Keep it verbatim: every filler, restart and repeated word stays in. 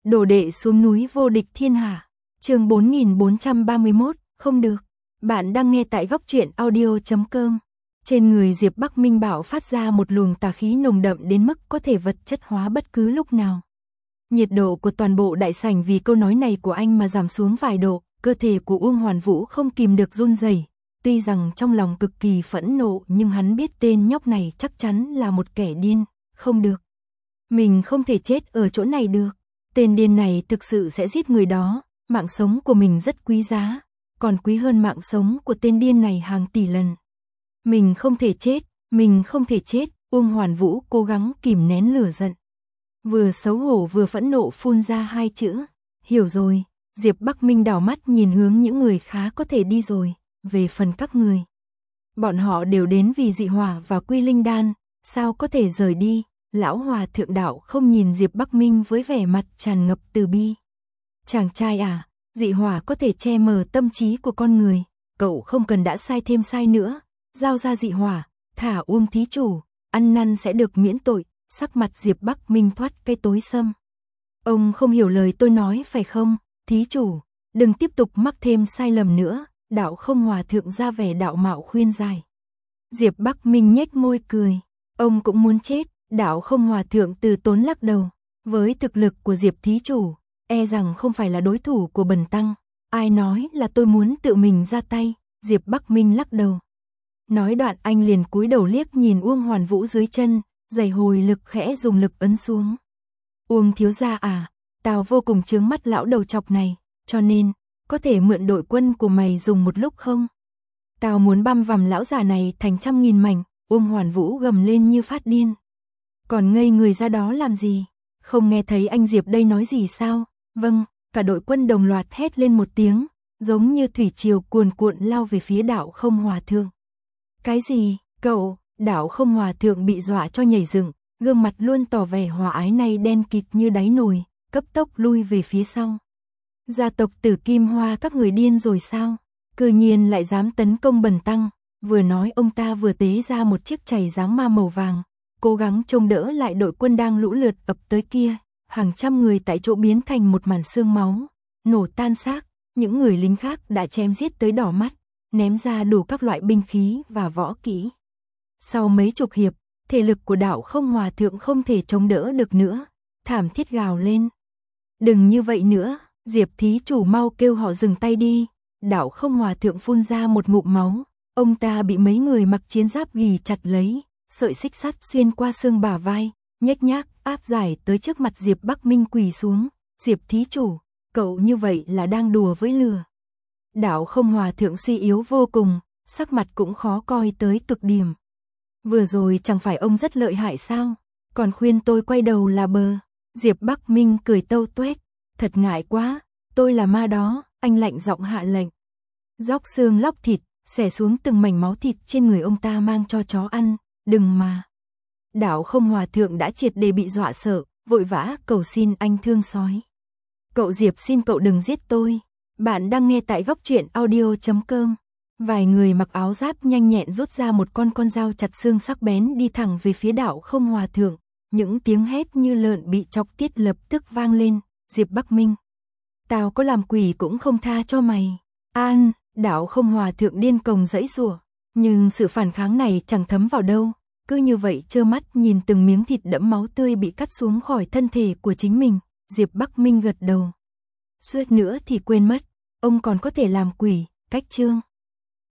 Đồ đệ xuống núi vô địch thiên hạ. Chương bốn nghìn bốn trăm ba mươi mốt, không được. Bạn đang nghe tại góc truyện audio chấm com. Trên người Diệp Bắc Minh bạo phát ra một luồng tà khí nồng đậm đến mức có thể vật chất hóa bất cứ lúc nào. Nhiệt độ của toàn bộ đại sảnh vì câu nói này của anh mà giảm xuống vài độ, cơ thể của Uông Hoàn Vũ không kìm được run rẩy. Tuy rằng trong lòng cực kỳ phẫn nộ nhưng hắn biết tên nhóc này chắc chắn là một kẻ điên, không được. Mình không thể chết ở chỗ này được. Tên điên này thực sự sẽ giết người đó, mạng sống của mình rất quý giá, còn quý hơn mạng sống của tên điên này hàng tỷ lần. Mình không thể chết, mình không thể chết, Uông Hoàn Vũ cố gắng kìm nén lửa giận. Vừa xấu hổ vừa phẫn nộ phun ra hai chữ, hiểu rồi. Diệp Bắc Minh đảo mắt nhìn hướng những người khá có thể đi rồi, về phần các người. Bọn họ đều đến vì dị hỏa và quy linh đan, sao có thể rời đi. Lão Hòa Thượng Đạo không nhìn Diệp Bắc Minh với vẻ mặt tràn ngập từ bi. Chàng trai à, dị hỏa có thể che mờ tâm trí của con người, cậu không cần đã sai thêm sai nữa, giao ra dị hỏa, thả Uông thí chủ, ăn năn sẽ được miễn tội. Sắc mặt Diệp Bắc Minh thoát cái tối sầm. Ông không hiểu lời tôi nói phải không, thí chủ, đừng tiếp tục mắc thêm sai lầm nữa, Đạo Không Hòa Thượng ra vẻ đạo mạo khuyên giải. Diệp Bắc Minh nhếch môi cười, ông cũng muốn chết. Đạo Không Hòa Thượng từ tốn lắc đầu, với thực lực của Diệp thí chủ, e rằng không phải là đối thủ của bần tăng. Ai nói là tôi muốn tự mình ra tay, Diệp Bắc Minh lắc đầu. Nói đoạn anh liền cúi đầu liếc nhìn Uông Hoàn Vũ dưới chân, giày hồi lực khẽ dùng lực ấn xuống. Uông thiếu gia à, tao vô cùng chướng mắt lão đầu chọc này, cho nên, có thể mượn đội quân của mày dùng một lúc không? Tao muốn băm vằm lão già này thành trăm nghìn mảnh, Uông Hoàn Vũ gầm lên như phát điên. Còn ngây người ra đó làm gì? Không nghe thấy anh Diệp đây nói gì sao? Vâng, cả đội quân đồng loạt hét lên một tiếng, giống như thủy triều cuồn cuộn lao về phía Đạo Không Hòa Thượng. Cái gì? Cậu? Đạo Không Hòa Thượng bị dọa cho nhảy dựng, gương mặt luôn tỏ vẻ hòa ái này đen kịt như đáy nồi, cấp tốc lui về phía sau. Gia tộc Tử Kim Hoa các người điên rồi sao? Cư nhiên lại dám tấn công bần tăng. Vừa nói ông ta vừa tế ra một chiếc chày dáng ma màu vàng, cố gắng trông đỡ lại đội quân đang lũ lượt ập tới kia. Hàng trăm người tại chỗ biến thành một màn xương máu, nổ tan xác. Những người lính khác đã chém giết tới đỏ mắt, ném ra đủ các loại binh khí và võ kỹ. Sau mấy chục hiệp, thể lực của Đạo Không Hòa Thượng không thể chống đỡ được nữa, thảm thiết gào lên. Đừng như vậy nữa, Diệp thí chủ mau kêu họ dừng tay đi. Đạo Không Hòa Thượng phun ra một ngụm máu, ông ta bị mấy người mặc chiến giáp ghì chặt lấy, sợi xích sắt xuyên qua xương bả vai, nhếch nhác áp giải tới trước mặt Diệp Bắc Minh quỳ xuống. Diệp thí chủ, cậu như vậy là đang đùa với lửa. Đạo Không Hòa Thượng suy yếu vô cùng, sắc mặt cũng khó coi tới cực điểm. Vừa rồi chẳng phải ông rất lợi hại sao, còn khuyên tôi quay đầu là bờ. Diệp Bắc Minh cười tâu tuét, thật ngại quá, tôi là ma đó, anh lạnh giọng hạ lệnh. Róc xương lóc thịt, xẻ xuống từng mảnh máu thịt trên người ông ta mang cho chó ăn, đừng mà. Đạo Không Hòa Thượng đã triệt để bị dọa sợ, vội vã cầu xin anh thương xói. Cậu Diệp xin cậu đừng giết tôi. Bạn đang nghe tại góc truyện audio chấm com. Vài người mặc áo giáp nhanh nhẹn rút ra một con con dao chặt xương sắc bén đi thẳng về phía Đạo Không Hòa Thượng. Những tiếng hét như lợn bị chọc tiết lập tức vang lên. Diệp Bắc Minh, tao có làm quỷ cũng không tha cho mày. An, Đạo Không Hòa Thượng điên cuồng giãy giụa, nhưng sự phản kháng này chẳng thấm vào đâu, cứ như vậy trơ mắt nhìn từng miếng thịt đẫm máu tươi bị cắt xuống khỏi thân thể của chính mình. Diệp Bắc Minh gật đầu. Suýt nữa thì quên mất, ông còn có thể làm quỷ. Cách chương